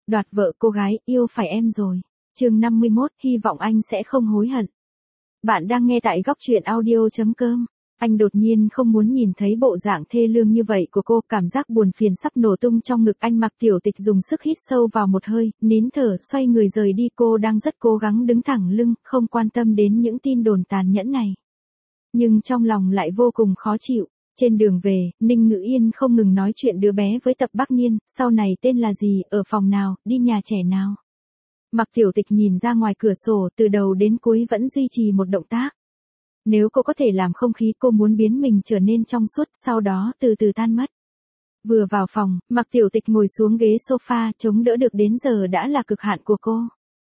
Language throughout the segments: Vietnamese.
đoạt vợ cô gái, yêu phải em rồi. Chương 51, hy vọng anh sẽ không hối hận. Bạn đang nghe tại góc truyện audio.com. Anh đột nhiên không muốn nhìn thấy bộ dạng thê lương như vậy của cô, cảm giác buồn phiền sắp nổ tung trong ngực anh. Mạc Tiểu Tịch dùng sức hít sâu vào một hơi, nín thở, xoay người rời đi. Cô đang rất cố gắng đứng thẳng lưng, không quan tâm đến những tin đồn tàn nhẫn này. Nhưng trong lòng lại vô cùng khó chịu. Trên đường về, Ninh Ngữ Yên không ngừng nói chuyện đứa bé với Tập Bắc Niên, sau này tên là gì, ở phòng nào, đi nhà trẻ nào. Mạc Tiểu Tịch nhìn ra ngoài cửa sổ, từ đầu đến cuối vẫn duy trì một động tác. Nếu cô có thể làm không khí, cô muốn biến mình trở nên trong suốt, sau đó từ từ tan mất. Vừa vào phòng, Mạc Tiểu Tịch ngồi xuống ghế sofa, chống đỡ được đến giờ đã là cực hạn của cô.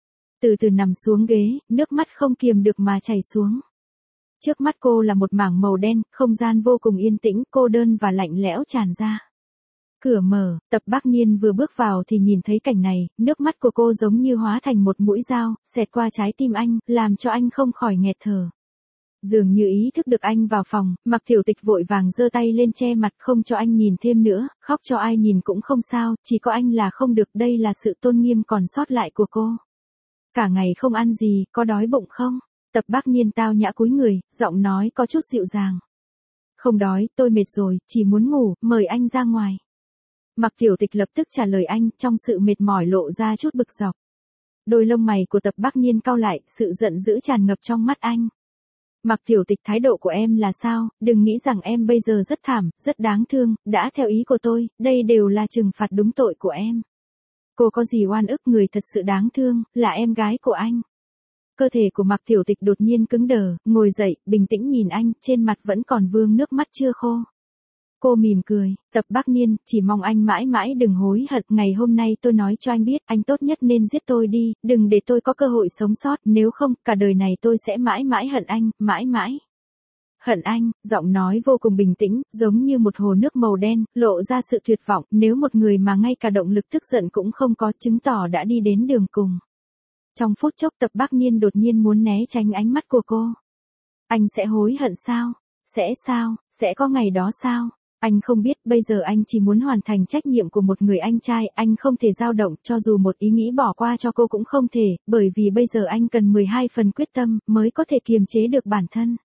Từ từ nằm xuống ghế, nước mắt không kiềm được mà chảy xuống. Trước mắt cô là một mảng màu đen, không gian vô cùng yên tĩnh, cô đơn và lạnh lẽo tràn ra. Cửa mở, Tập Bắc Niên vừa bước vào thì nhìn thấy cảnh này, nước mắt của cô giống như hóa thành một mũi dao, xẹt qua trái tim anh, làm cho anh không khỏi nghẹt thở. Dường như ý thức được anh vào phòng, Mạc Tiểu Tịch vội vàng giơ tay lên che mặt không cho anh nhìn thêm nữa, khóc cho ai nhìn cũng không sao, chỉ có anh là không được, đây là sự tôn nghiêm còn sót lại của cô. Cả ngày không ăn gì, có đói bụng không? Tập Bắc Niên tao nhã cúi người, giọng nói có chút dịu dàng. Không đói, tôi mệt rồi, chỉ muốn ngủ, mời anh ra ngoài. Mạc Tiểu Tịch lập tức trả lời anh, trong sự mệt mỏi lộ ra chút bực dọc. Đôi lông mày của Tập Bắc Niên cau lại, sự giận dữ tràn ngập trong mắt anh. Mạc Tiểu Tịch, thái độ của em là sao, đừng nghĩ rằng em bây giờ rất thảm, rất đáng thương, đã theo ý của tôi, đây đều là trừng phạt đúng tội của em. Cô có gì oan ức, người thật sự đáng thương, là em gái của anh. Cơ thể của Mạc Tiểu Tịch đột nhiên cứng đờ, ngồi dậy, bình tĩnh nhìn anh, trên mặt vẫn còn vương nước mắt chưa khô. Cô mỉm cười, Tập Bắc Niên, chỉ mong anh mãi mãi đừng hối hận, ngày hôm nay tôi nói cho anh biết, anh tốt nhất nên giết tôi đi, đừng để tôi có cơ hội sống sót, nếu không, cả đời này tôi sẽ mãi mãi hận anh, mãi mãi. Hận anh, giọng nói vô cùng bình tĩnh, giống như một hồ nước màu đen, lộ ra sự tuyệt vọng, nếu một người mà ngay cả động lực tức giận cũng không có, chứng tỏ đã đi đến đường cùng. Trong phút chốc Tập Bắc Niên đột nhiên muốn né tránh ánh mắt của cô. Anh sẽ hối hận sao? Sẽ sao? Sẽ có ngày đó sao? Anh không biết, bây giờ anh chỉ muốn hoàn thành trách nhiệm của một người anh trai, anh không thể dao động, cho dù một ý nghĩ bỏ qua cho cô cũng không thể, bởi vì bây giờ anh cần 12 phần quyết tâm, mới có thể kiềm chế được bản thân.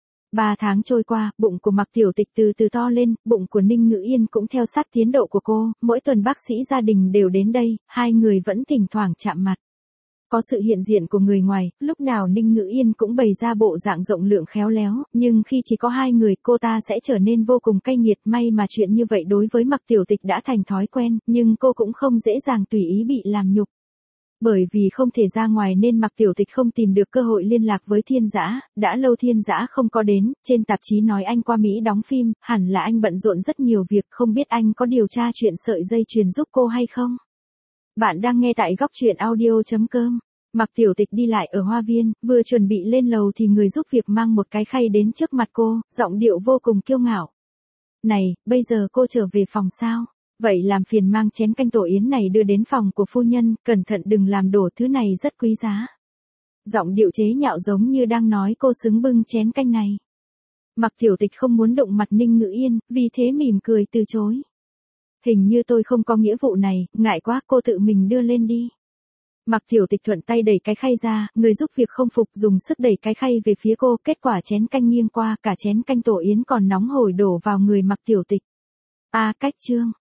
3 tháng trôi qua, bụng của Mạc Tiểu Tịch từ từ to lên, bụng của Ninh Ngữ Yên cũng theo sát tiến độ của cô, mỗi tuần bác sĩ gia đình đều đến đây, hai người vẫn thỉnh thoảng chạm mặt. Có sự hiện diện của người ngoài, lúc nào Ninh Ngữ Yên cũng bày ra bộ dạng rộng lượng khéo léo, nhưng khi chỉ có hai người cô ta sẽ trở nên vô cùng cay nghiệt. May mà chuyện như vậy đối với Mạc Tiểu Tịch đã thành thói quen, nhưng cô cũng không dễ dàng tùy ý bị làm nhục. Bởi vì không thể ra ngoài nên Mạc Tiểu Tịch không tìm được cơ hội liên lạc với Thiên Dã, đã lâu Thiên Dã không có đến, trên tạp chí nói anh qua Mỹ đóng phim, hẳn là anh bận rộn rất nhiều việc, không biết anh có điều tra chuyện sợi dây chuyền giúp cô hay không? Bạn đang nghe tại góc truyện audio.com. Mạc Tiểu Tịch đi lại ở hoa viên, vừa chuẩn bị lên lầu thì người giúp việc mang một cái khay đến trước mặt cô, giọng điệu vô cùng kiêu ngạo. Này, bây giờ cô trở về phòng sao? Vậy làm phiền mang chén canh tổ yến này đưa đến phòng của phu nhân, cẩn thận đừng làm đổ, thứ này rất quý giá. Giọng điệu chế nhạo giống như đang nói cô xứng bưng chén canh này. Mạc Tiểu Tịch không muốn động mặt Ninh Ngữ Yên, vì thế mỉm cười từ chối. Hình như tôi không có nghĩa vụ này, ngại quá, cô tự mình đưa lên đi. Mạc Tiểu Tịch thuận tay đẩy cái khay ra, người giúp việc không phục dùng sức đẩy cái khay về phía cô, kết quả chén canh nghiêng qua, cả chén canh tổ yến còn nóng hổi đổ vào người Mạc Tiểu Tịch. Cách chương.